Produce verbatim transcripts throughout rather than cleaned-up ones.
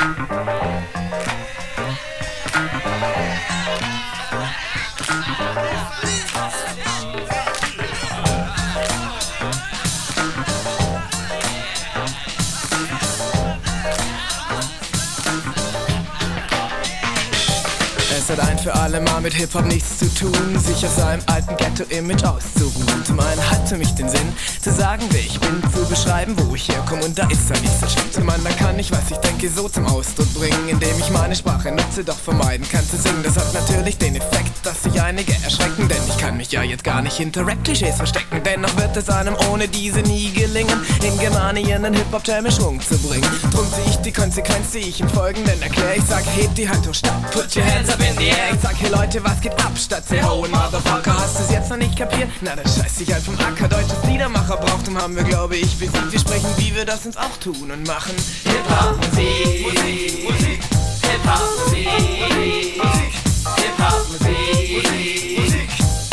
Es hat ein für alle Mal mit Hip-Hop nichts zu tun, sich aus seinem alten Ghetto-Image auszuruhen. Zum einen hat für mich den Sinn, zu sagen, wer ich bin, zu beschreiben, wo ich herkomme, und da ist er nicht so schlimm. Zum anderen kann ich, was ich denke, so zum Ausdruck bringen, indem ich meine Sprache nutze, doch vermeiden kann zu singen. Das hat natürlich den Effekt, dass sich einige erschrecken, denn ich kann mich ja jetzt gar nicht hinter Rap-Klischees verstecken. Dennoch wird es einem ohne diese nie gelingen, in Germanien einen Hip-Hop-Jam in Schwung zu bringen. Drum zieh ich die Konsequenz, die ich im Folgenden erkläre. Ich sag, hebt die Hand hoch, stopp, put your hands up in the air. Ich sag, hey Leute, was geht ab, statt say ho and motherfucker. Hast du's jetzt noch nicht kapiert? Na, dann scheiß dich halt vom Acker. Deutsches Liedermacherbrauchtum haben wir, glaube ich, besiegt. Wir sprechen, wie wir das uns auch tun und machen Hip-Hop-Musik, Musik, Musik, Hip-Hop-Musik, Musik, Hip-Hop-Musik, Musik.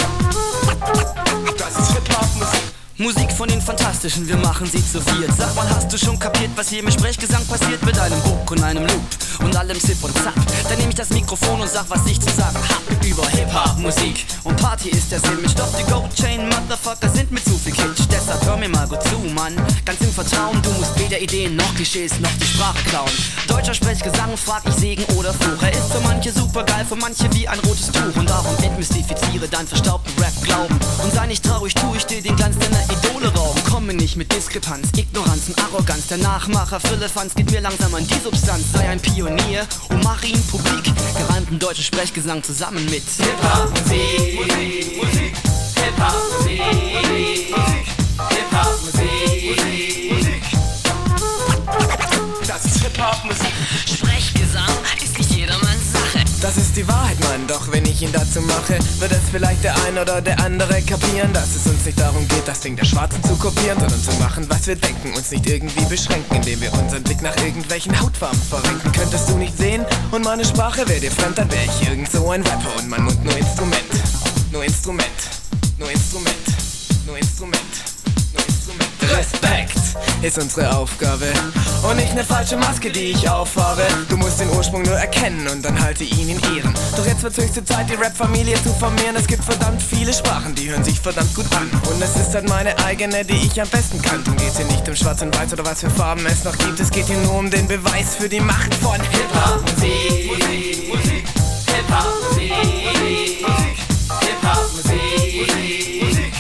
Das ist Hip-Hop-Musik. Musik von den Fantastischen, wir machen sie zu viert. Sag mal, hast du schon kapiert, was hier im Sprechgesang passiert? Mit einem Hook und einem Loop und allem Zip und Zap. Dann nehm ich das Mikrofon und sag, was ich zu sagen hab über Hip-Hop-Musik. Und Party ist der Sinn, mit Stoff die Gold-Chain, Motherfucker sind mit zu viel Kitsch. Deshalb hör mir mal gut zu, Mann, ganz im Vertrauen. Du musst weder Ideen noch Klischees noch die Sprache klauen. Deutscher Sprechgesang, frag ich Segen oder Fluch. Er ist für manche super geil, für manche wie ein rotes Tuch. Und darum entmystifiziere dein verstaubten Rap-Glauben. Und sei nicht traurig, tu ich dir den Glanz deiner Idole rauben. Komme nicht mit Diskrepanz, Ignoranz und Arroganz. Der Nachmacher Firlefanz geht mir langsam an die Substanz. Sei ein Pionier und mach ihn publik. Gereimten deutschen Sprechgesang zusammen mit Hip-Hop-Musik, Musik, Musik, Hip-Hop-Musik, Musik, Hip-Hop-Musik, Musik. Das ist Hip-Hop-Musik. Sprechgesang ist nicht jedermanns Sache. Das ist die Wahrheit, Mann, doch wenn ich ihn dazu mache, wird es vielleicht der ein oder der andere kapieren, dass es uns nicht darum geht, das Ding der Schwarzen zu kopieren, sondern zu machen, was wir denken, uns nicht irgendwie beschränken, indem wir unseren Blick nach irgendwelchen Hautfarben verrenken. Könntest du nicht sehen und meine Sprache wäre dir fremd, dann wäre ich irgend so ein Rapper und mein Mund nur Instrument, nur Instrument, nur Instrument, nur Instrument, nur Instrument. Respekt ist unsere Aufgabe und nicht eine falsche Maske, die ich aufhabe. Du musst den Ursprung nur erkennen und dann halte ihn in Ehren. Doch jetzt wird's höchste Zeit, die Rap-Familie zu formieren. Es gibt verdammt viele Sprachen, die hören sich verdammt gut an. Und es ist halt meine eigene, die ich am besten kann. Drum geht's hier nicht um Schwarz und Weiß oder was für Farben es noch gibt. Es geht hier nur um den Beweis für die Macht von Hip-Hop-Musik, Musik, Musik, Hip-Hop-Musik, Musik, Hip-Hop-Musik, Musik.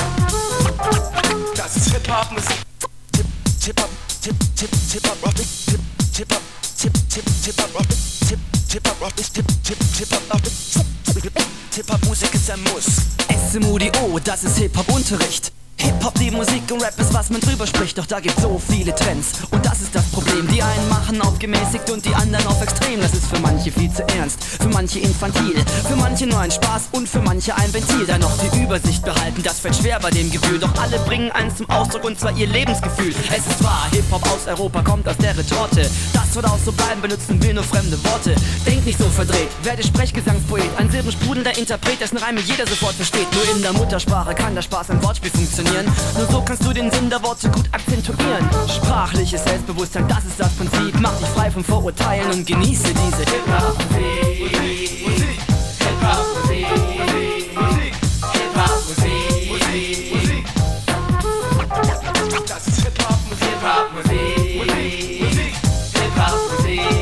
Das ist Hip-Hop-Musik. Tip up, tip, tip, tip up, rock it, tip, tip up, tip, tip, tip up, rock it, tip, tip up, rock it, tip, tip, tip up, rock it. Hip-Hop-Musik ist ein Muss. S M U D O, das ist Hip-Hop-Unterricht. Hip-Hop, die Musik und Rap ist, was man drüber spricht, doch da gibt's so viele Trends. Und das ist das Problem, die einen machen auf gemäßigt und die anderen auf extrem. Das ist für manche viel zu ernst, für manche infantil, für manche nur ein Spaß und für manche ein Ventil. Dann noch die Übersicht behalten, das fällt schwer bei dem Gefühl. Doch alle bringen eins zum Ausdruck und zwar ihr Lebensgefühl. Es ist wahr, Hip-Hop aus Europa kommt aus der Retorte. Das wird auch so bleiben, benutzen wir nur fremde Worte. Denk nicht so verdreht, werde Sprechgesangspoet, ein silbensprudelnder Interpret, dessen Reime jeder sofort versteht. Nur in der Muttersprache kann der Spaß im Wortspiel funktionieren. Nur so kannst du den Sinn der Worte gut akzentuieren. Sprachliches Selbstbewusstsein, das ist das Prinzip. Mach dich frei von Vorurteilen und genieße diese Hip-Hop-Musik, Musik, Hip-Hop-Musik, Musik, Hip-Hop-Musik, Musik. Das ist Hip-Hop-Musik, Hip-Hop-Musik, Musik, Hip-Hop-Musik.